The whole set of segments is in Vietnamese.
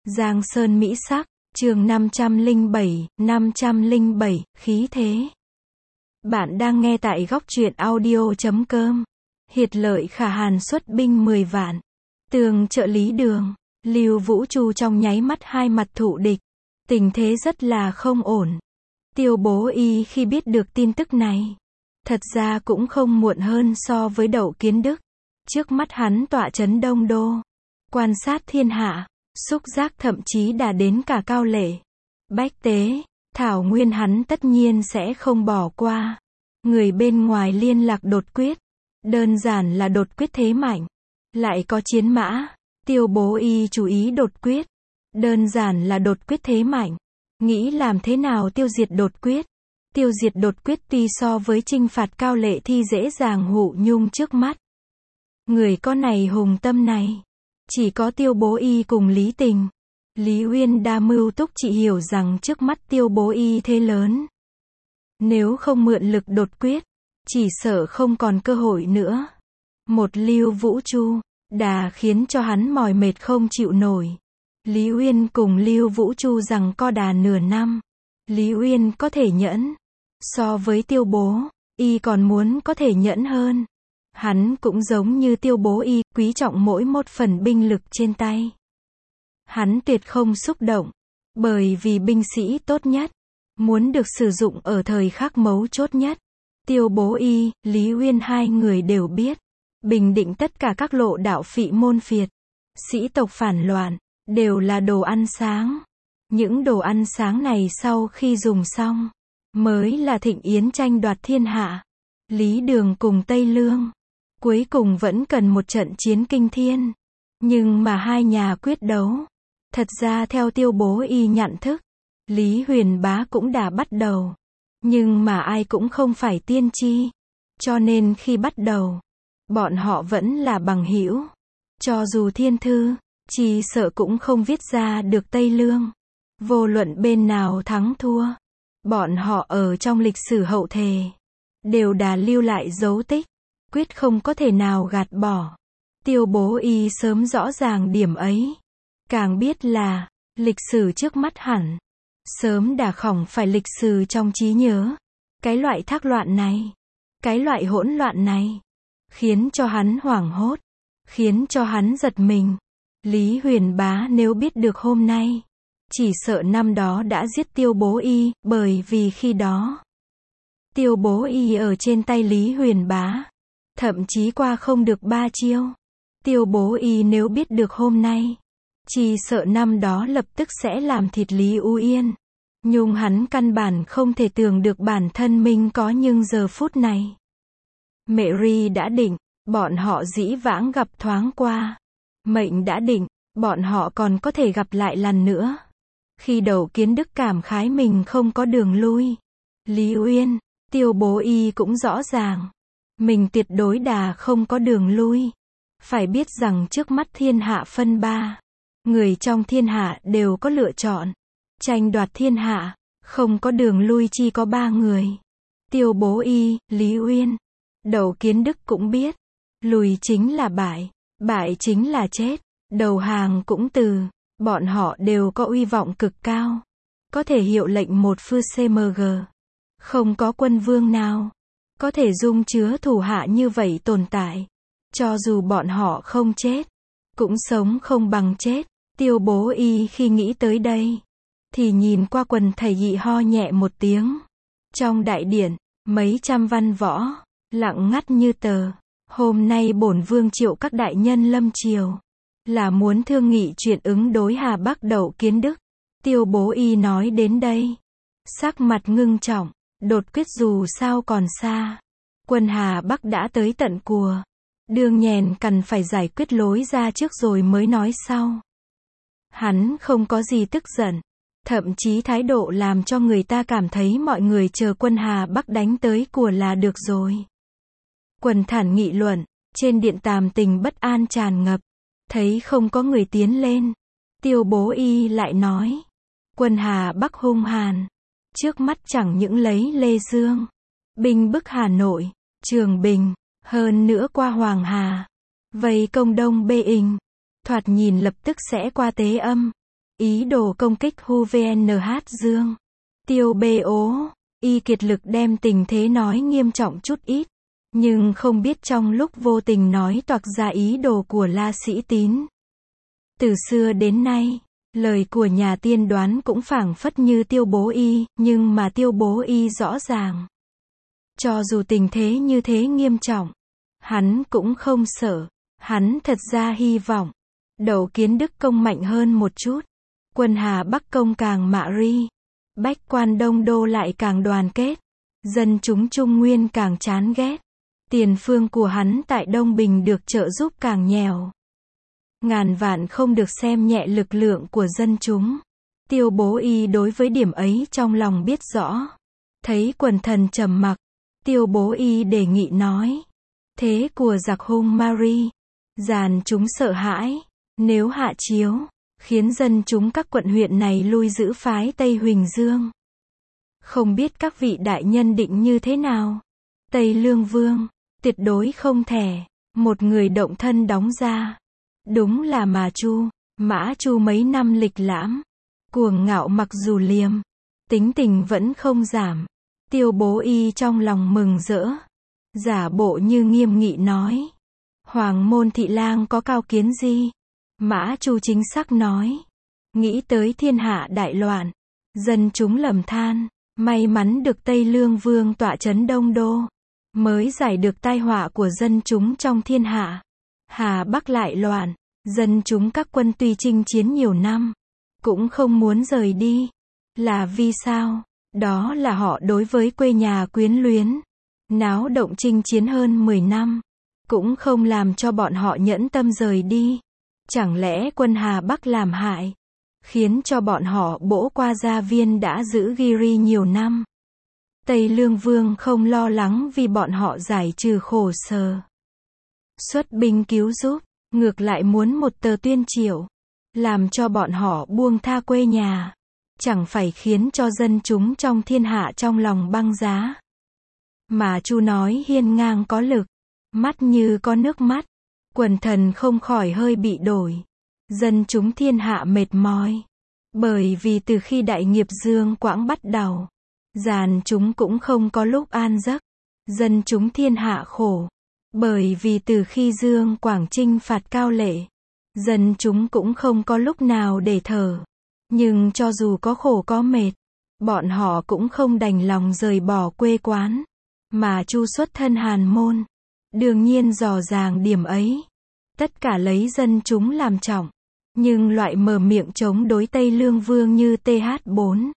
Giang Sơn Mỹ Sắc, chương 507, khí thế. Bạn đang nghe tại góc truyện audio.com. Hiệt lợi Khả Hàn xuất binh 10 vạn. Tường trợ Lý Đường, Lưu Vũ Chu trong nháy mắt hai mặt thụ địch. Tình thế rất là không ổn. Tiêu Bố Y khi biết được tin tức này, thật ra cũng không muộn hơn so với Đậu Kiến Đức. Trước mắt hắn tọa trấn Đông Đô, quan sát thiên hạ, xúc giác thậm chí đã đến cả Cao Lệ, Bách Tế, Thảo Nguyên hắn tất nhiên sẽ không bỏ qua. Người bên ngoài liên lạc đột quyết, đơn giản là đột quyết thế mạnh, lại có chiến mã. Tiêu Bố Y chú ý đột quyết, đơn giản là đột quyết thế mạnh, nghĩ làm thế nào tiêu diệt đột quyết. Tiêu diệt đột quyết tuy so với chinh phạt Cao Lệ Thi dễ dàng hụ nhung trước mắt. Người con này hùng tâm này, chỉ có Tiêu Bố Y cùng Lý Tình. Lý Uyên đa mưu túc chỉ hiểu rằng trước mắt Tiêu Bố Y thế lớn, nếu không mượn lực đột quyết, chỉ sợ không còn cơ hội nữa. Một Lưu Vũ Chu, đã khiến cho hắn mỏi mệt không chịu nổi. Lý Uyên cùng Lưu Vũ Chu rằng co đà nửa năm. Lý Uyên có thể nhẫn, so với Tiêu Bố Y còn muốn có thể nhẫn hơn. Hắn cũng giống như Tiêu Bố Y, quý trọng mỗi một phần binh lực trên tay. Hắn tuyệt không xúc động, bởi vì binh sĩ tốt nhất, muốn được sử dụng ở thời khắc mấu chốt nhất. Tiêu Bố Y, Lý Uyên hai người đều biết, bình định tất cả các lộ đạo phỉ môn phiệt, sĩ tộc phản loạn, đều là đồ ăn sáng. Những đồ ăn sáng này sau khi dùng xong, mới là thịnh yến tranh đoạt thiên hạ. Lý Đường cùng Tây Lương, cuối cùng vẫn cần một trận chiến kinh thiên. Nhưng mà hai nhà quyết đấu, thật ra theo Tiêu Bố Y nhận thức, Lý Huyền Bá cũng đã bắt đầu. Nhưng mà ai cũng không phải tiên tri, cho nên khi bắt đầu, bọn họ vẫn là bằng hữu. Cho dù thiên thư, chỉ sợ cũng không viết ra được Tây Lương. Vô luận bên nào thắng thua, bọn họ ở trong lịch sử hậu thề, đều đã lưu lại dấu tích, quyết không có thể nào gạt bỏ. Tiêu Bố Y sớm rõ ràng điểm ấy, càng biết là, lịch sử trước mắt hẳn, sớm đã không phải lịch sử trong trí nhớ. Cái loại thác loạn này, cái loại hỗn loạn này, khiến cho hắn hoảng hốt, khiến cho hắn giật mình. Lý Huyền Bá nếu biết được hôm nay, chỉ sợ năm đó đã giết Tiêu Bố Y, bởi vì khi đó, Tiêu Bố Y ở trên tay Lý Huyền Bá, thậm chí qua không được 3 chiêu. Tiêu Bố Y nếu biết được hôm nay, chỉ sợ năm đó lập tức sẽ làm thịt Lý U Yên. Nhưng hắn căn bản không thể tưởng được bản thân mình có nhưng giờ phút này. Mary đã định, bọn họ dĩ vãng gặp thoáng qua. Mệnh đã định, bọn họ còn có thể gặp lại lần nữa. Khi Đậu Kiến Đức cảm khái mình không có đường lui, Lý Uyên, Tiêu Bố Y cũng rõ ràng, mình tuyệt đối đã không có đường lui. Phải biết rằng trước mắt thiên hạ phân ba, người trong thiên hạ đều có lựa chọn. Tranh đoạt thiên hạ, không có đường lui chỉ có 3 người. Tiêu Bố Y, Lý Uyên, Đậu Kiến Đức cũng biết, lùi chính là bại, bại chính là chết, đầu hàng cũng từ. Bọn họ đều có uy vọng cực cao, có thể hiệu lệnh một phương CMG. Không có quân vương nào có thể dung chứa thủ hạ như vậy tồn tại. Cho dù bọn họ không chết, cũng sống không bằng chết. Tiêu Bố Y khi nghĩ tới đây, thì nhìn qua quần thầy dị ho nhẹ một tiếng. Trong đại điện, mấy trăm văn võ, lặng ngắt như tờ. Hôm nay bổn vương triệu các đại nhân lâm triều, là muốn thương nghị chuyện ứng đối Hà Bắc Đậu Kiến Đức. Tiêu Bố Y nói đến đây, sắc mặt ngưng trọng, đột quyết dù sao còn xa. Quân Hà Bắc đã tới tận cùa, đương nhiên cần phải giải quyết lối ra trước rồi mới nói sau. Hắn không có gì tức giận, thậm chí thái độ làm cho người ta cảm thấy mọi người chờ quân Hà Bắc đánh tới cùa là được rồi. Quần thản nghị luận, trên điện Tàm tình bất an tràn ngập, thấy không có người tiến lên. Tiêu Bố Y lại nói, quân Hà Bắc hung hàn, trước mắt chẳng những lấy Lê Dương, binh bức Hà Nội, Trường Bình, hơn nữa qua Hoàng Hà, vây công Đông Bê Inh, thoạt nhìn lập tức sẽ qua Tế Âm. ý đồ công kích HUVNH Dương. Tiêu BOI kiệt lực đem tình thế nói nghiêm trọng chút ít, nhưng không biết trong lúc vô tình nói toạc ra ý đồ của La Sĩ Tín. Từ xưa đến nay, lời của nhà tiên đoán cũng phảng phất như Tiêu Bố Y, nhưng mà Tiêu Bố Y rõ ràng. Cho dù tình thế như thế nghiêm trọng, hắn cũng không sợ, hắn thật ra hy vọng, Đậu Kiến Đức công mạnh hơn một chút, quân Hà Bắc công càng mạ ri, bách quan Đông Đô lại càng đoàn kết, dân chúng Trung Nguyên càng chán ghét, tiền phương của hắn tại Đông Bình được trợ giúp càng nghèo. Ngàn vạn không được xem nhẹ lực lượng của dân chúng. Tiêu Bố Y đối với điểm ấy trong lòng biết rõ. Thấy quần thần trầm mặc, Tiêu Bố Y đề nghị nói. Thế của giặc hung Mari, dàn chúng sợ hãi, nếu hạ chiếu, khiến dân chúng các quận huyện này lui giữ phái Tây Huỳnh Dương. Không biết các vị đại nhân định như thế nào? Tây Lương Vương, tuyệt đối không thể, một người động thân đóng ra. Đúng là Mã Chu mấy năm lịch lãm, cuồng ngạo mặc dù liêm, tính tình vẫn không giảm. Tiêu Bố Y trong lòng mừng rỡ, giả bộ như nghiêm nghị nói. Hoàng môn thị lang có cao kiến gì? Mã Chu chính xác nói. Nghĩ tới thiên hạ đại loạn, dân chúng lầm than, may mắn được Tây Lương Vương tọa trấn Đông Đô, mới giải được tai họa của dân chúng trong thiên hạ. Hà Bắc lại loạn, dân chúng các quân tuy chinh chiến nhiều năm, cũng không muốn rời đi. Là vì sao? Đó là họ đối với quê nhà quyến luyến. Náo động chinh chiến hơn 10 năm, cũng không làm cho bọn họ nhẫn tâm rời đi. Chẳng lẽ quân Hà Bắc làm hại, khiến cho bọn họ bỗ qua gia viên đã giữ Giri nhiều năm. Tây Lương Vương không lo lắng vì bọn họ giải trừ khổ sở, xuất binh cứu giúp, ngược lại muốn một tờ tuyên triệu, làm cho bọn họ buông tha quê nhà, chẳng phải khiến cho dân chúng trong thiên hạ trong lòng băng giá. Mà Chu nói hiên ngang có lực, mắt như có nước mắt, quần thần không khỏi hơi bị đổi. Dân chúng thiên hạ mệt mỏi, bởi vì từ khi đại nghiệp Dương Quảng bắt đầu, dàn chúng cũng không có lúc an giấc. Dân chúng thiên hạ khổ, bởi vì từ khi Dương Quảng chinh phạt Cao Lệ, dân chúng cũng không có lúc nào để thở. Nhưng cho dù có khổ có mệt, bọn họ cũng không đành lòng rời bỏ quê quán. Mà Chu xuất thân Hàn môn, đương nhiên rõ ràng điểm ấy. Tất cả lấy dân chúng làm trọng, nhưng loại mở miệng chống đối Tây Lương Vương như TH4,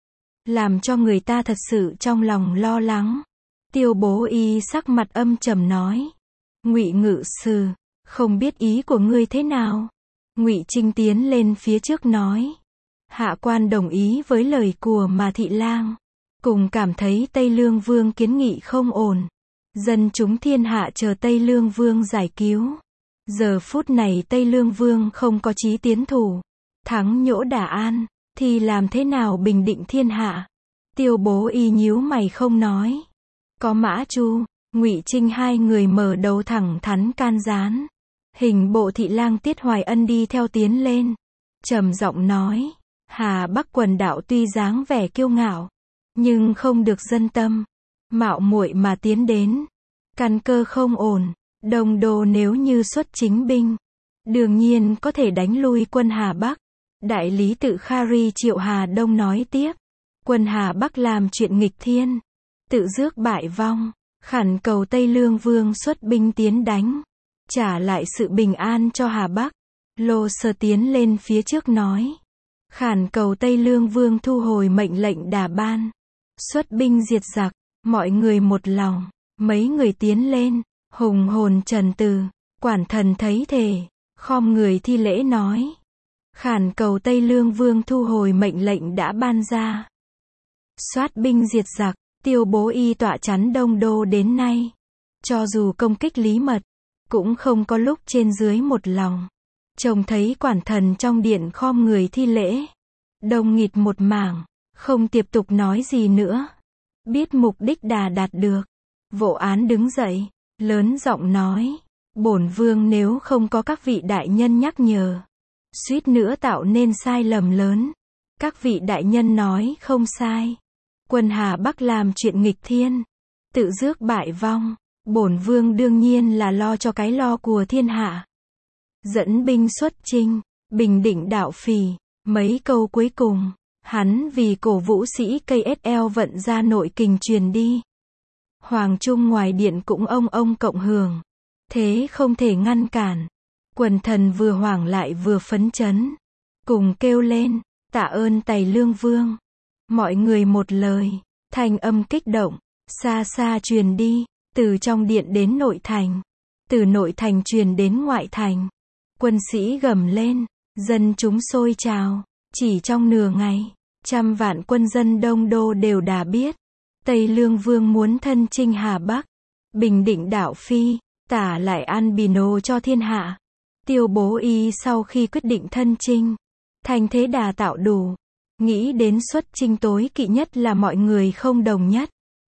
làm cho người ta thật sự trong lòng lo lắng. Tiêu Bố Y sắc mặt âm trầm nói. Ngụy Ngự Sử, không biết ý của ngươi thế nào? Ngụy Trinh tiến lên phía trước nói. Hạ quan đồng ý với lời của mà thị lang, cùng cảm thấy Tây Lương Vương kiến nghị không ổn. Dân chúng thiên hạ chờ Tây Lương Vương giải cứu. Giờ phút này Tây Lương Vương không có chí tiến thủ, thắng Nhỗ Đà An, thì làm thế nào bình định thiên hạ? Tiêu Bố Y nhíu mày không nói. Có Mã Chu, Ngụy Trinh hai người mở đầu thẳng thắn can gián. Hình bộ thị lang Tiết Hoài Ân đi theo tiến lên, trầm giọng nói. Hà Bắc quần đạo tuy dáng vẻ kiêu ngạo, nhưng không được dân tâm, mạo muội mà tiến đến, căn cơ không ổn. Đông Đô nếu như xuất chính binh, đương nhiên có thể đánh lui quân Hà Bắc. Đại lý tự Khari Triệu Hà Đông nói tiếp. Quân Hà Bắc làm chuyện nghịch thiên, tự rước bại vong, khẩn cầu Tây Lương Vương xuất binh tiến đánh, trả lại sự bình an cho Hà Bắc. Lô Sơ tiến lên phía trước nói. Khẩn cầu Tây Lương Vương thu hồi mệnh lệnh đà ban, xuất binh diệt giặc. Mọi người một lòng, mấy người tiến lên. Hùng hồn trần từ, quản thần thấy thể, khom người thi lễ nói. Khẩn cầu Tây Lương Vương thu hồi mệnh lệnh đã ban ra, soát binh diệt giặc. Tiêu Bố Y tọa chắn Đông Đô đến nay, cho dù công kích Lý Mật, cũng không có lúc trên dưới một lòng. Trông thấy quản thần trong điện khom người thi lễ, đông nghịt một mảng, không tiếp tục nói gì nữa. Biết mục đích đạt được, Vô Án đứng dậy, lớn giọng nói. Bổn vương nếu không có các vị đại nhân nhắc nhở, suýt nữa tạo nên sai lầm lớn. Các vị đại nhân nói không sai. Quân Hà Bắc làm chuyện nghịch thiên, tự rước bại vong. Bổn vương đương nhiên là lo cho cái lo của thiên hạ. Dẫn binh xuất chinh, bình định đạo phỉ. Mấy câu cuối cùng, hắn vì cổ vũ sĩ KSL vận ra nội kình truyền đi. Hoàng trung ngoài điện cũng ông cộng hưởng. Thế không thể ngăn cản. Quần thần vừa hoảng lại vừa phấn chấn. Cùng kêu lên, tạ ơn Tày Lương Vương. Mọi người một lời, thanh âm kích động, xa xa truyền đi, từ trong điện đến nội thành. Từ nội thành truyền đến ngoại thành. Quân sĩ gầm lên, dân chúng sôi trào. Chỉ trong nửa ngày, trăm vạn quân dân Đông Đô đều đã biết. Tây Lương Vương muốn thân chinh Hà Bắc, bình định đạo phi, tả lại an bino cho thiên hạ. Tiêu Bố Y sau khi quyết định thân chinh, thành thế đà tạo đủ, nghĩ đến xuất chinh tối kỵ nhất là mọi người không đồng nhất.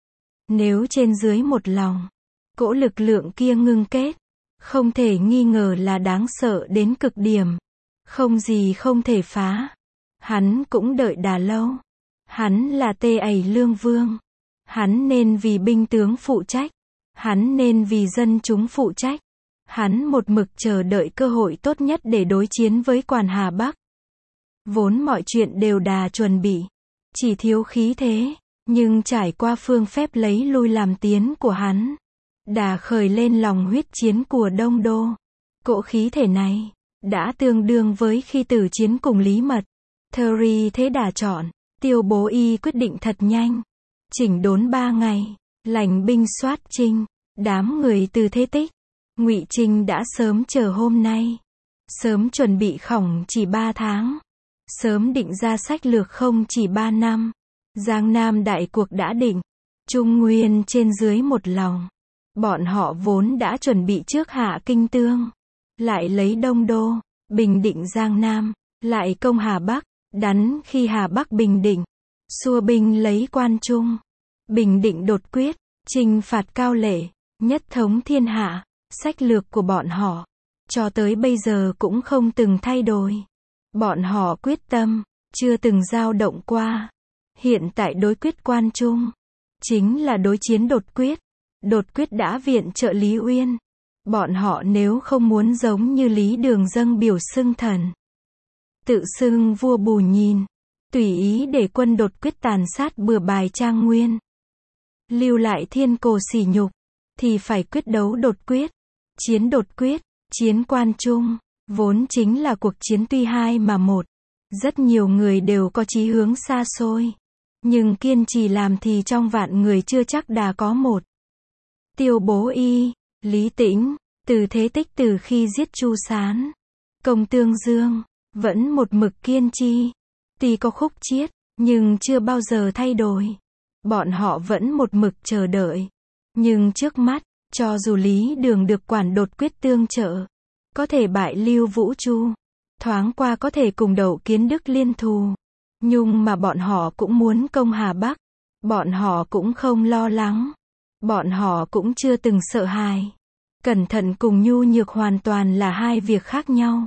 Nếu trên dưới một lòng, cỗ lực lượng kia ngưng kết, không thể nghi ngờ là đáng sợ đến cực điểm, không gì không thể phá. Hắn cũng đợi đà lâu. Hắn là Tây Lương Vương. Hắn nên vì binh tướng phụ trách. Hắn nên vì dân chúng phụ trách. Hắn một mực chờ đợi cơ hội tốt nhất để đối chiến với Quản Hà Bắc. Vốn mọi chuyện đều đà chuẩn bị, chỉ thiếu khí thế, nhưng trải qua phương phép lấy lui làm tiến của hắn, đà khởi lên lòng huyết chiến của Đông Đô. Cỗ khí thể này đã tương đương với khi tử chiến cùng Lý Mật. Theory thế đà chọn, Tiêu Bố Y quyết định thật nhanh, chỉnh đốn 3 ngày, lãnh binh soát chinh. Đám người từ Thế Tích, Ngụy Trinh đã sớm chờ hôm nay, sớm chuẩn bị khổng chỉ 3 tháng, sớm định ra sách lược không chỉ 3 năm. Giang Nam đại cuộc đã định, Trung Nguyên trên dưới một lòng. Bọn họ vốn đã chuẩn bị trước hạ Kinh Tương, lại lấy Đông Đô, bình định Giang Nam, lại công Hà Bắc. Đắn khi Hà Bắc bình định, xua binh lấy Quan Trung, bình định đột quyết, chinh phạt Cao Lệ, nhất thống thiên hạ. Sách lược của bọn họ cho tới bây giờ cũng không từng thay đổi. Bọn họ quyết tâm, chưa từng dao động qua. Hiện tại đối quyết Quan Trung chính là đối chiến đột quyết. Đột quyết đã viện trợ Lý Uyên. Bọn họ nếu không muốn giống như Lý Đường dâng biểu xưng thần, tự xưng vua bù nhìn, tùy ý để quân đột quyết tàn sát bừa bãi Trang Nguyên, lưu lại thiên cổ sỉ nhục, thì phải quyết đấu đột quyết. Chiến đột quyết, chiến Quan Trung, vốn chính là cuộc chiến tuy hai mà một. Rất nhiều người đều có chí hướng xa xôi, nhưng kiên trì làm thì trong vạn người chưa chắc đã có một. Tiêu Bố Y, Lý Tĩnh, từ Thế Tích từ khi giết Chu Sán, công Tương Dương, vẫn một mực kiên trì. Tuy có khúc chiết, nhưng chưa bao giờ thay đổi. Bọn họ vẫn một mực chờ đợi. Nhưng trước mắt, cho dù Lý Đường được quản đột quyết tương trợ, có thể bại Lưu Vũ Chu, thoáng qua có thể cùng Đậu Kiến Đức liên thù, nhưng mà bọn họ cũng muốn công Hà Bắc. Bọn họ cũng không lo lắng. Bọn họ cũng chưa từng sợ hãi. Cẩn thận cùng nhu nhược hoàn toàn là hai việc khác nhau.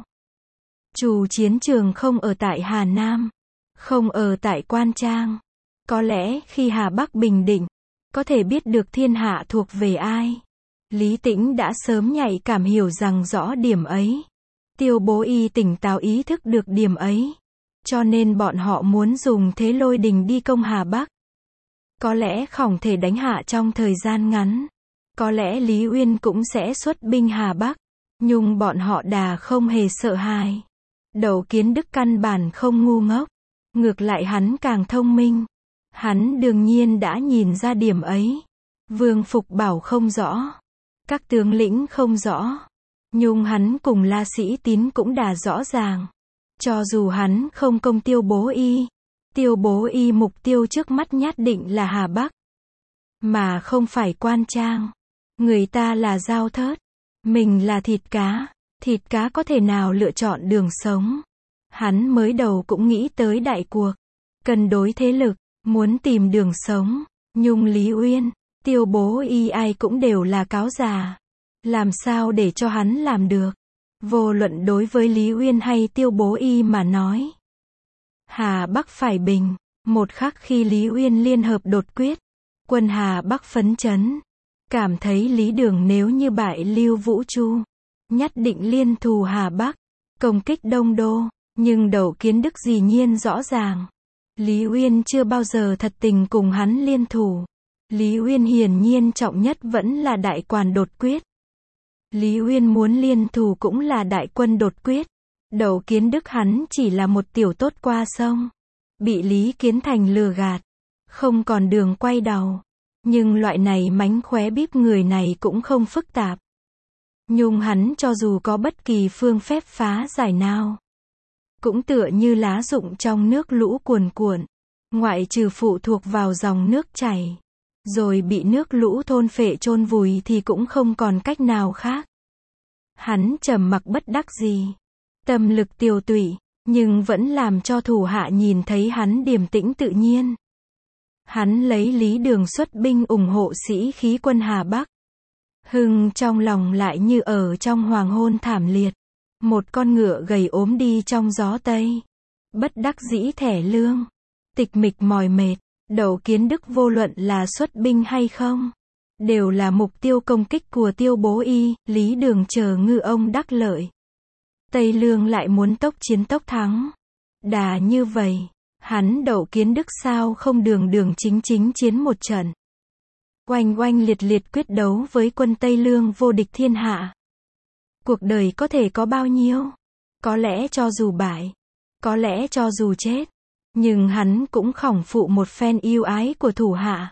Chủ chiến trường không ở tại Hà Nam, không ở tại Quan Trang. Có lẽ khi Hà Bắc bình định, có thể biết được thiên hạ thuộc về ai. Lý Tĩnh đã sớm nhạy cảm hiểu rằng rõ điểm ấy. Tiêu Bố Y tỉnh táo ý thức được điểm ấy. Cho nên bọn họ muốn dùng thế lôi đình đi công Hà Bắc. Có lẽ không thể đánh hạ trong thời gian ngắn. Có lẽ Lý Uyên cũng sẽ xuất binh Hà Bắc. Nhưng bọn họ đà không hề sợ hãi. Đậu Kiến Đức căn bản không ngu ngốc. Ngược lại hắn càng thông minh. Hắn đương nhiên đã nhìn ra điểm ấy. Vương Phục Bảo không rõ. Các tướng lĩnh không rõ. Nhưng hắn cùng La Sĩ Tín cũng đã rõ ràng. Cho dù hắn không công Tiêu Bố Y, Tiêu Bố Y mục tiêu trước mắt nhất định là Hà Bắc, mà không phải Quan Trang. Người ta là dao thớt, mình là thịt cá có thể nào lựa chọn đường sống. Hắn mới đầu cũng nghĩ tới đại cuộc, cân đối thế lực, muốn tìm đường sống. Nhưng Lý Uyên, Tiêu Bố Y ai cũng đều là cáo già. Làm sao để cho hắn làm được? Vô luận đối với Lý Uyên hay Tiêu Bố Y mà nói. Hà Bắc phải bình. Một khắc khi Lý Uyên liên hợp đột quyết, quân Hà Bắc phấn chấn. Cảm thấy Lý Đường nếu như bại Lưu Vũ Chu, nhất định liên thù Hà Bắc, công kích Đông Đô. Nhưng Đậu Kiến Đức dĩ nhiên rõ ràng. Lý Uyên chưa bao giờ thật tình cùng hắn liên thủ. Lý Uyên hiển nhiên trọng nhất vẫn là đại quản đột quyết. Lý Uyên muốn liên thủ cũng là đại quân đột quyết. Đậu Kiến Đức hắn chỉ là một tiểu tốt qua sông. Bị Lý Kiến Thành lừa gạt. Không còn đường quay đầu. Nhưng loại này mánh khóe bíp người này cũng không phức tạp. Nhưng hắn cho dù có bất kỳ phương phép phá giải nào, cũng tựa như lá rụng trong nước lũ cuồn cuộn. Ngoại trừ phụ thuộc vào dòng nước chảy, rồi bị nước lũ thôn phệ chôn vùi thì cũng không còn cách nào khác. Hắn trầm mặc bất đắc dĩ, tâm lực tiêu tụy, nhưng vẫn làm cho thủ hạ nhìn thấy hắn điềm tĩnh tự nhiên. Hắn lấy Lý Đường xuất binh ủng hộ sĩ khí quân Hà Bắc. Hưng trong lòng lại như ở trong hoàng hôn thảm liệt. Một con ngựa gầy ốm đi trong gió Tây. Bất đắc dĩ thẻ lương. Tịch mịch mỏi mệt. Đậu Kiến Đức vô luận là xuất binh hay không, đều là mục tiêu công kích của Tiêu Bố Y. Lý Đường chờ ngư ông đắc lợi. Tây Lương lại muốn tốc chiến tốc thắng. Đà như vậy, hắn Đậu Kiến Đức sao không đường đường chính chính chiến một trận. Oanh oanh liệt liệt quyết đấu với quân Tây Lương vô địch thiên hạ. Cuộc đời có thể có bao nhiêu? Có lẽ cho dù bại, có lẽ cho dù chết, nhưng hắn cũng khỏng phụ một phen yêu ái của thủ hạ.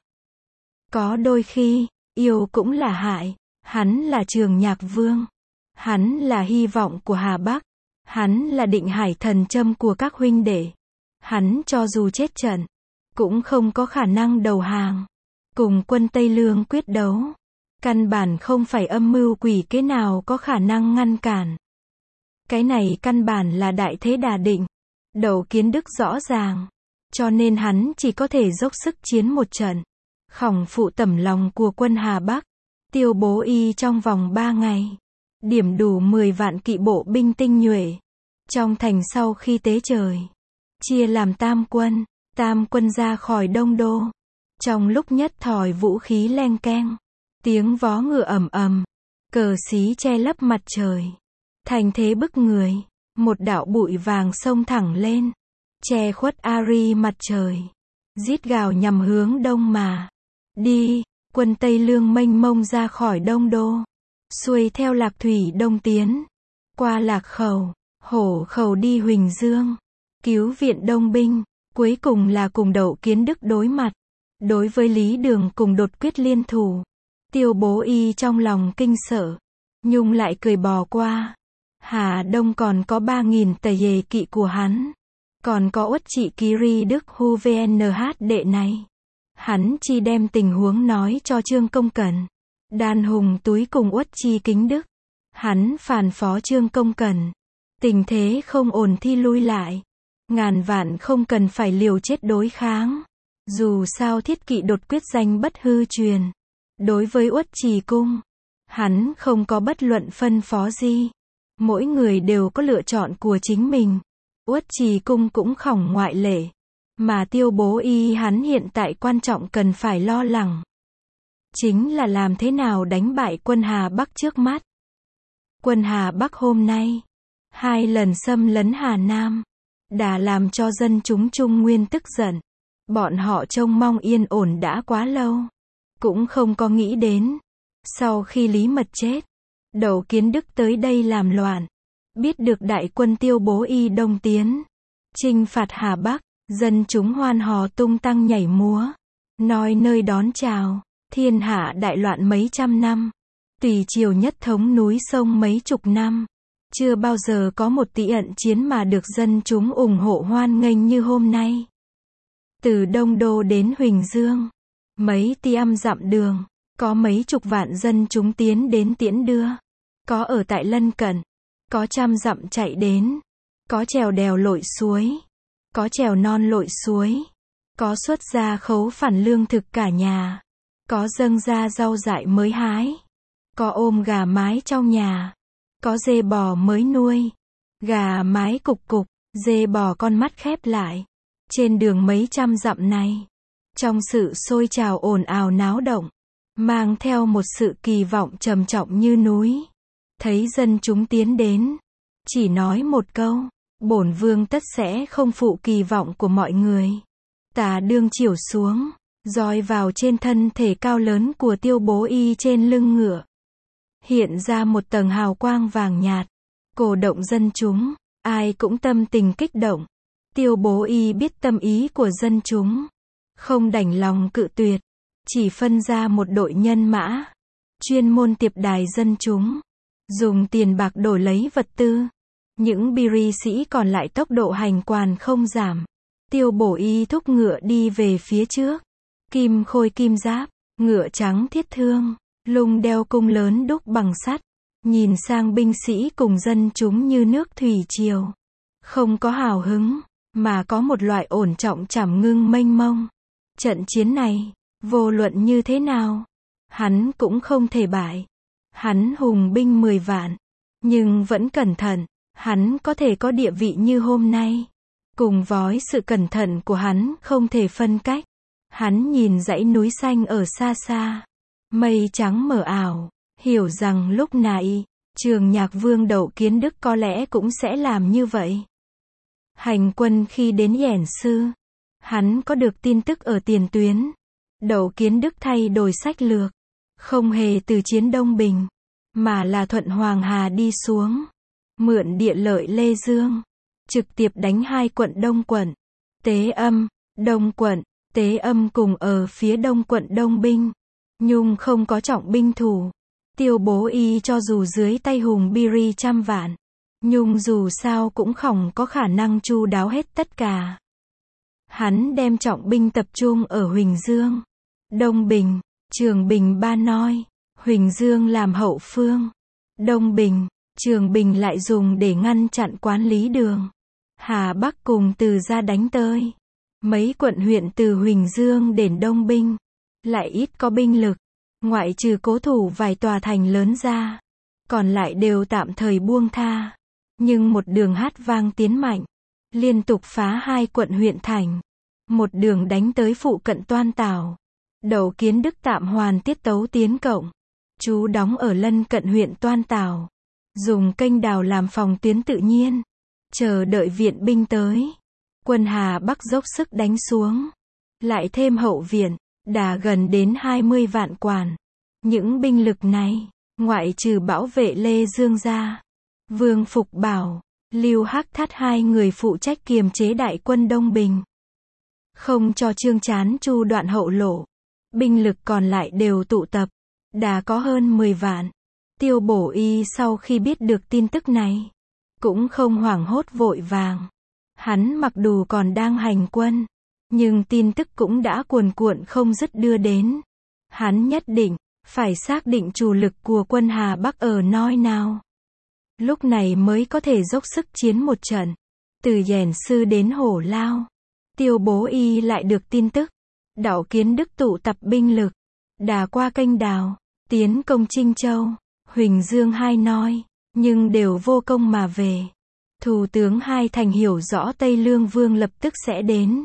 Có đôi khi, yêu cũng là hại. Hắn là Trường Nhạc Vương. Hắn là hy vọng của Hà Bắc. Hắn là định hải thần châm của các huynh đệ. Hắn cho dù chết trận, cũng không có khả năng đầu hàng. Cùng quân Tây Lương quyết đấu, căn bản không phải âm mưu quỷ kế nào có khả năng ngăn cản. Cái này căn bản là đại thế đà định. Đậu Kiến Đức rõ ràng. Cho nên hắn chỉ có thể dốc sức chiến một trận. Khỏng phụ tẩm lòng của quân Hà Bắc. Tiêu Bố Y trong vòng 3 ngày. Điểm đủ 10 vạn kỵ bộ binh tinh nhuệ. Trong thành sau khi tế trời. Chia làm tam quân. Tam quân ra khỏi Đông Đô. Trong lúc nhất thời vũ khí leng keng. Tiếng vó ngựa ầm ầm. Cờ xí che lấp mặt trời. Thành thế bức người. Một đạo bụi vàng xông thẳng lên. Che khuất Ari mặt trời. Rít gào nhằm hướng đông mà. Đi. Quân Tây Lương mênh mông ra khỏi Đông Đô. Xuôi theo Lạc Thủy đông tiến. Qua Lạc Khẩu. Hổ Khẩu đi Huỳnh Dương. Cứu viện đông binh. Cuối cùng là cùng Đậu Kiến Đức đối mặt. Đối với Lý Đường cùng đột quyết liên thủ. Tiêu Bố Y trong lòng kinh sợ. Nhưng lại cười bỏ qua. Hà Đông còn có 3.000 tẩy hề kỵ của hắn. Còn có Uất Trị Kiri Đức Hu VNH đệ này. Hắn chi đem tình huống nói cho Trương Công Cẩn. Đan Hùng Túi cùng Uất Chi Kính Đức. Hắn phàn phó Trương Công Cẩn. Tình thế không ổn thì lui lại. Ngàn vạn không cần phải liều chết đối kháng. Dù sao thiết kỵ đột quyết danh bất hư truyền. Đối với Uất Trì Cung, hắn không có bất luận phân phó gì. Mỗi người đều có lựa chọn của chính mình. Uất Trì Cung cũng khỏng ngoại lệ. Mà Tiêu Bố Y hắn hiện tại quan trọng cần phải lo lắng. Chính là làm thế nào đánh bại quân Hà Bắc trước mắt. Quân Hà Bắc hôm nay 2 lần xâm lấn Hà Nam. Đã làm cho dân chúng Trung Nguyên tức giận. Bọn họ trông mong yên ổn đã quá lâu. Cũng không có nghĩ đến. Sau khi Lý Mật chết, Đậu Kiến Đức tới đây làm loạn. Biết được đại quân Tiêu Bố Y đông tiến. Chinh phạt Hà Bắc. Dân chúng hoan hò tung tăng nhảy múa. Nói nơi đón chào. Thiên hạ đại loạn mấy trăm năm. Tùy triều nhất thống núi sông mấy chục năm. Chưa bao giờ có một tỷ ận chiến mà được dân chúng ủng hộ hoan nghênh như hôm nay. Từ Đông Đô đến Huỳnh Dương, mấy trăm dặm đường, có mấy chục vạn dân chúng tiến đến tiễn đưa. Có ở tại lân cận, có trăm dặm chạy đến, có trèo đèo lội suối, có trèo non lội suối, có xuất ra khấu phản lương thực cả nhà, có dâng ra rau dại mới hái, có ôm gà mái trong nhà, có dê bò mới nuôi, gà mái cục cục, dê bò con mắt khép lại. Trên đường mấy trăm dặm này, trong sự sôi trào ồn ào náo động, mang theo một sự kỳ vọng trầm trọng như núi. Thấy dân chúng tiến đến, chỉ nói một câu, bổn vương tất sẽ không phụ kỳ vọng của mọi người. Tà đương chiểu xuống, roi vào trên thân thể cao lớn của Tiêu Bố Y trên lưng ngựa. Hiện ra một tầng hào quang vàng nhạt, cổ động dân chúng, ai cũng tâm tình kích động. Tiêu Bố Y biết tâm ý của dân chúng, không đành lòng cự tuyệt, chỉ phân ra một đội nhân mã, chuyên môn tiếp đãi dân chúng, dùng tiền bạc đổi lấy vật tư. Những biri sĩ còn lại tốc độ hành quản không giảm. Tiêu Bố Y thúc ngựa đi về phía trước. Kim khôi kim giáp, ngựa trắng thiết thương, lung đeo cung lớn đúc bằng sắt. Nhìn sang binh sĩ cùng dân chúng như nước thủy triều. Không có hào hứng, mà có một loại ổn trọng trảm ngưng mênh mông. Trận chiến này, vô luận như thế nào, hắn cũng không thể bại. Hắn hùng binh 10 vạn, nhưng vẫn cẩn thận. Hắn có thể có địa vị như hôm nay, cùng với sự cẩn thận của hắn không thể phân cách. Hắn nhìn dãy núi xanh ở xa xa, mây trắng mờ ảo, hiểu rằng lúc này, Trường Nhạc Vương Đậu Kiến Đức có lẽ cũng sẽ làm như vậy. Hành quân khi đến Yển Sư, hắn có được tin tức ở tiền tuyến. Đậu Kiến Đức thay đổi sách lược, không hề từ chiến Đông Bình, mà là thuận Hoàng Hà đi xuống. Mượn địa lợi Lê Dương, trực tiếp đánh hai quận Đông quận, Tế Âm, Đông quận. Tế Âm cùng ở phía Đông quận Đông binh, Nhung không có trọng binh thủ. Tiêu Bố Y cho dù dưới tay hùng biri trăm vạn, Nhung dù sao cũng không có khả năng chu đáo hết tất cả. Hắn đem trọng binh tập trung ở Huỳnh Dương, Đông Bình, Trường Bình Ba Noi. Huỳnh Dương làm hậu phương, Đông Bình, Trường Bình lại dùng để ngăn chặn Quán Lý Đường, Hà Bắc cùng Từ ra đánh tới. Mấy quận huyện từ Huỳnh Dương đến Đông binh, lại ít có binh lực, ngoại trừ cố thủ vài tòa thành lớn ra, còn lại đều tạm thời buông tha. Nhưng một đường hát vang tiến mạnh, liên tục phá hai quận huyện thành, một đường đánh tới phụ cận Toan Tảo. Đậu Kiến Đức tạm hoàn tiết tấu tiến cộng, trú đóng ở lân cận huyện Toan Tảo, dùng kênh đào làm phòng tuyến tự nhiên, chờ đợi viện binh tới. Quân Hà Bắc dốc sức đánh xuống, lại thêm hậu viện, đã gần đến 20 vạn quản. Những binh lực này, ngoại trừ bảo vệ Lê Dương ra, Vương Phục Bảo, Lưu Hắc Thát hai người phụ trách kiềm chế đại quân Đông Bình, không cho Trương Chán Chu đoạn hậu lộ. Binh lực còn lại đều tụ tập, đã có hơn 10 vạn. Tiêu Bố Y sau khi biết được tin tức này, cũng không hoảng hốt vội vàng. Hắn mặc dù còn đang hành quân, nhưng tin tức cũng đã cuồn cuộn không dứt đưa đến. Hắn nhất định phải xác định chủ lực của quân Hà Bắc ở nơi nào, lúc này mới có thể dốc sức chiến một trận. Từ Yển Sư đến Hổ Lao, Tiêu Bố Y lại được tin tức, Đậu Kiến Đức tụ tập binh lực, đã qua kênh đào, tiến công Trinh Châu, Huỳnh Dương hai Noi, nhưng đều vô công mà về. Thủ tướng hai thành hiểu rõ Tây Lương Vương lập tức sẽ đến,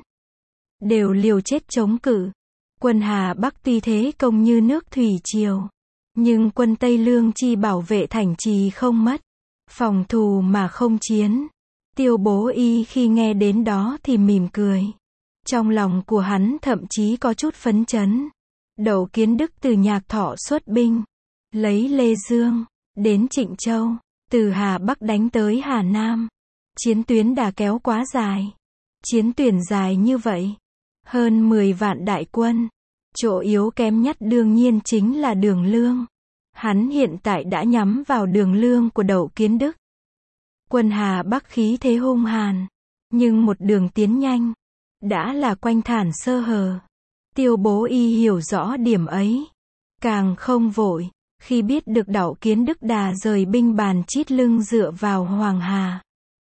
đều liều chết chống cự. Quân Hà Bắc tuy thế công như nước thủy triều, nhưng quân Tây Lương chi bảo vệ thành trì không mất, phòng thủ mà không chiến. Tiêu Bố Y khi nghe đến đó thì mỉm cười, trong lòng của hắn thậm chí có chút phấn chấn. Đậu Kiến Đức từ Nhạc Thọ xuất binh, lấy Lê Dương, đến Trịnh Châu, từ Hà Bắc đánh tới Hà Nam. Chiến tuyến đã kéo quá dài. Chiến tuyển dài như vậy, hơn 10 vạn đại quân, chỗ yếu kém nhất đương nhiên chính là Đường Lương. Hắn hiện tại đã nhắm vào Đường Lương của Đậu Kiến Đức. Quân Hà Bắc khí thế hung hàn, nhưng một đường tiến nhanh, đã là quanh thản sơ hở. Tiêu Bố Y hiểu rõ điểm ấy, càng không vội, khi biết được Đậu Kiến Đức đà rời binh bàn chít lưng dựa vào Hoàng Hà.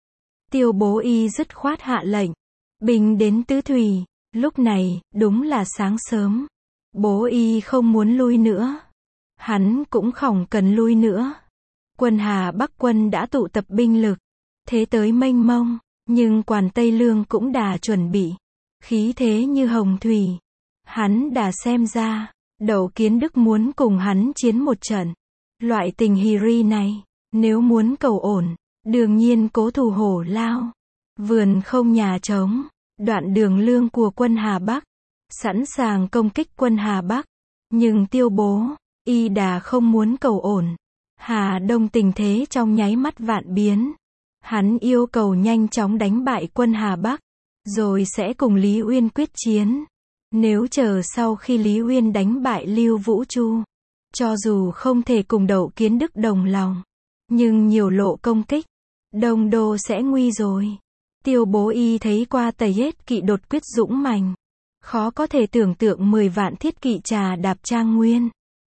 Tiêu Bố Y dứt khoát hạ lệnh, binh đến Tứ Thủy. Lúc này, đúng là sáng sớm. Bố Y không muốn lui nữa. Hắn cũng không cần lui nữa. Quân Hà Bắc quân đã tụ tập binh lực, thế tới mênh mông, nhưng Quản Tây Lương cũng đã chuẩn bị, khí thế như hồng thủy. Hắn đã xem ra, Đậu Kiến Đức muốn cùng hắn chiến một trận. Loại tình hiri này, nếu muốn cầu ổn, đương nhiên cố thủ hổ lao. Vườn không nhà trống, đoạn đường lương của quân Hà Bắc, sẵn sàng công kích quân Hà Bắc. Nhưng Tiêu Bố, y đã không muốn cầu ổn. Hà Đông tình thế trong nháy mắt vạn biến. Hắn yêu cầu nhanh chóng đánh bại quân Hà Bắc, rồi sẽ cùng Lý Uyên quyết chiến. Nếu chờ sau khi Lý Uyên đánh bại Lưu Vũ Chu, cho dù không thể cùng Đậu Kiến Đức đồng lòng, nhưng nhiều lộ công kích, Đông Đô sẽ nguy rồi. Tiêu Bố y thấy qua Tây Hết kỵ đột quyết dũng mạnh, khó có thể tưởng tượng 10 vạn thiết kỵ trà đạp Trang Nguyên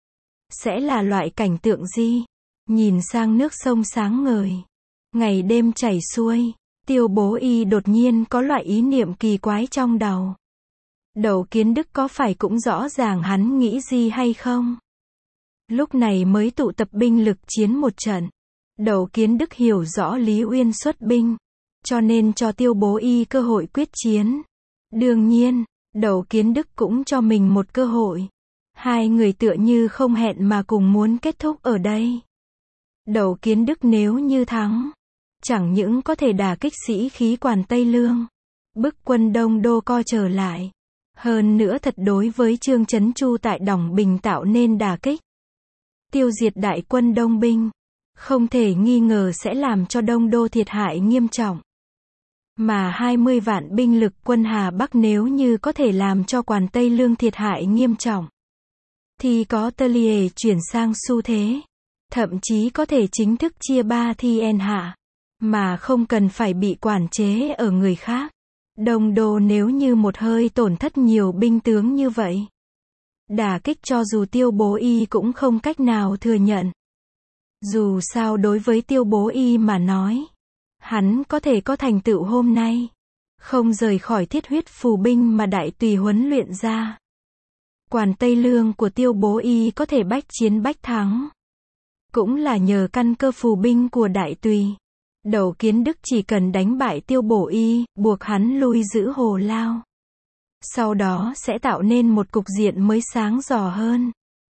sẽ là loại cảnh tượng gì. Nhìn sang nước sông sáng ngời, ngày đêm chảy xuôi, Tiêu Bố y đột nhiên có loại ý niệm kỳ quái trong đầu. Đậu Kiến Đức có phải cũng rõ ràng hắn nghĩ gì hay không? Lúc này mới tụ tập binh lực chiến một trận. Đậu Kiến Đức hiểu rõ Lý Uyên xuất binh, cho nên cho Tiêu Bố y cơ hội quyết chiến. Đương nhiên, Đậu Kiến Đức cũng cho mình một cơ hội. Hai người tựa như không hẹn mà cùng muốn kết thúc ở đây. Đậu Kiến Đức nếu như thắng, chẳng những có thể đả kích sĩ khí Quản Tây Lương, bức quân Đông Đô co trở lại, hơn nữa thật đối với Trương Chấn Chu tại Đỏng Bình tạo nên đả kích, tiêu diệt đại quân Đông binh, không thể nghi ngờ sẽ làm cho Đông Đô thiệt hại nghiêm trọng. Mà 20 vạn binh lực quân Hà Bắc nếu như có thể làm cho Quản Tây Lương thiệt hại nghiêm trọng, thì có Telier chuyển sang xu thế, thậm chí có thể chính thức chia ba thiên hạ, mà không cần phải bị quản chế ở người khác. Đông Đô nếu như một hơi tổn thất nhiều binh tướng như vậy, đả kích cho dù Tiêu Bố y cũng không cách nào thừa nhận. Dù sao đối với Tiêu Bố y mà nói, hắn có thể có thành tựu hôm nay, không rời khỏi thiết huyết phù binh mà đại tùy huấn luyện ra. Quản Tây Lương của Tiêu Bố y có thể bách chiến bách thắng, cũng là nhờ căn cơ phù binh của đại tùy. Đậu Kiến Đức chỉ cần đánh bại Tiêu Bố y, buộc hắn lui giữ Hồ Lao. Sau đó sẽ tạo nên một cục diện mới sáng rò hơn.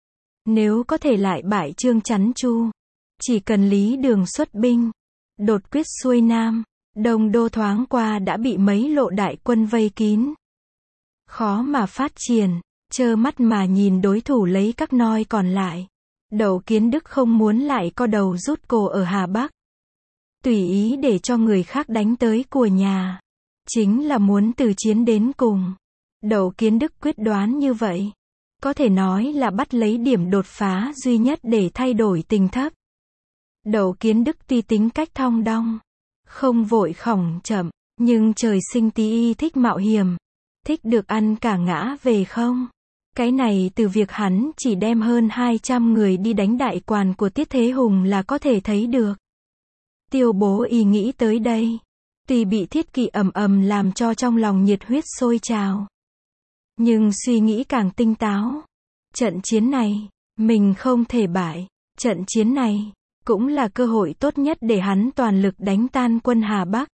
Nếu có thể lại bại Trương Chắn Chu, chỉ cần Lý Đường xuất binh, đột quyết xuôi Nam, Đông Đô thoáng qua đã bị mấy lộ đại quân vây kín. Khó mà phát triển, trơ mắt mà nhìn đối thủ lấy các noi còn lại. Đậu Kiến Đức không muốn lại co đầu rút cổ ở Hà Bắc, tùy ý để cho người khác đánh tới của nhà, chính là muốn từ chiến đến cùng. Đậu Kiến Đức quyết đoán như vậy, có thể nói là bắt lấy điểm đột phá duy nhất để thay đổi tình thấp. Đậu Kiến Đức tuy tính cách thong dong, không vội khổng chậm, nhưng trời sinh tí y thích mạo hiểm, thích được ăn cả ngã về không. Cái này từ việc hắn chỉ đem hơn 200 người đi đánh đại quan của Tiết Thế Hùng là có thể thấy được. Tiêu Bố y nghĩ tới đây, tuy bị thiết kỵ ầm ầm làm cho trong lòng nhiệt huyết sôi trào, nhưng suy nghĩ càng tinh táo. Trận chiến này, mình không thể bại. Trận chiến này, cũng là cơ hội tốt nhất để hắn toàn lực đánh tan quân Hà Bắc.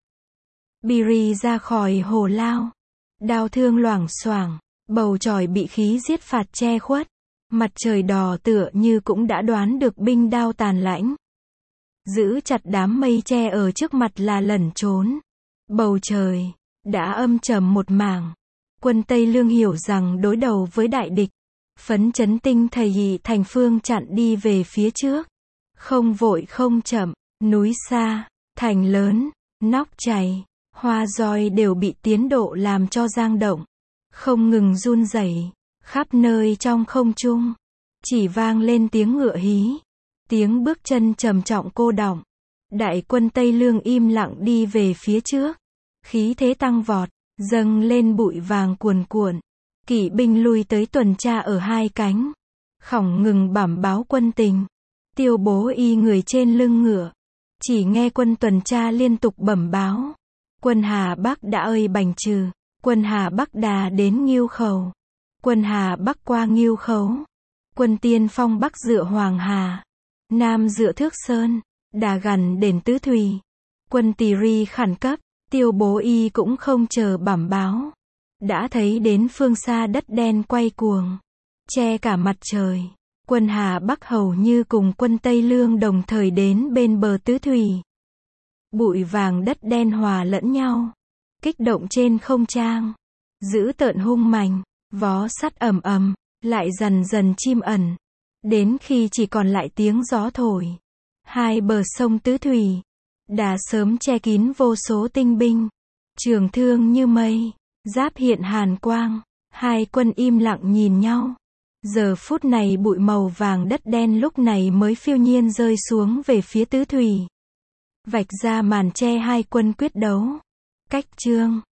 Biri ra khỏi Hồ Lao, đao thương loảng xoảng, bầu trời bị khí giết phạt che khuất. Mặt trời đỏ tựa như cũng đã đoán được binh đao tàn lãnh. Giữ chặt đám mây che ở trước mặt là lẩn trốn. Bầu trời đã âm trầm một mảng. Quân Tây Lương hiểu rằng đối đầu với đại địch, phấn chấn tinh thầy hì thành phương chặn đi về phía trước. Không vội không chậm, núi xa, thành lớn, nóc chày, hoa roi đều bị tiến độ làm cho giang động, không ngừng run rẩy, khắp nơi trong không trung chỉ vang lên tiếng ngựa hí, tiếng bước chân trầm trọng cô đọng. Đại quân Tây Lương im lặng đi về phía trước, khí thế tăng vọt, dâng lên bụi vàng cuồn cuộn. Kỵ binh lui tới tuần tra ở hai cánh, không ngừng bẩm báo quân tình. Tiêu Bố y người trên lưng ngựa, chỉ nghe quân tuần tra liên tục bẩm báo. Quân Hà Bắc đã ơi bành trừ, quân Hà Bắc đà đến Ngưu Khẩu, quân Hà Bắc qua Ngưu Khấu, quân Tiên Phong Bắc dựa Hoàng Hà, Nam dựa Thước Sơn, Đà gần đến Tứ Thùy. Quân Tỳ Ri khẩn cấp, Tiêu Bố Y cũng không chờ bẩm báo. Đã thấy đến phương xa đất đen quay cuồng, che cả mặt trời. Quân Hà Bắc hầu như cùng quân Tây Lương đồng thời đến bên bờ Tứ Thùy. Bụi vàng đất đen hòa lẫn nhau, kích động trên không trang, dữ tợn hung mãnh, vó sắt ầm ầm, lại dần dần chim ẩn, đến khi chỉ còn lại tiếng gió thổi. Hai bờ sông Tứ Thùy đã sớm che kín vô số tinh binh, trường thương như mây, giáp hiện hàn quang. Hai quân im lặng nhìn nhau. Giờ phút này bụi màu vàng đất đen lúc này mới phiêu nhiên rơi xuống về phía Tứ Thùy, vạch ra màn che hai quân quyết đấu. Cách chương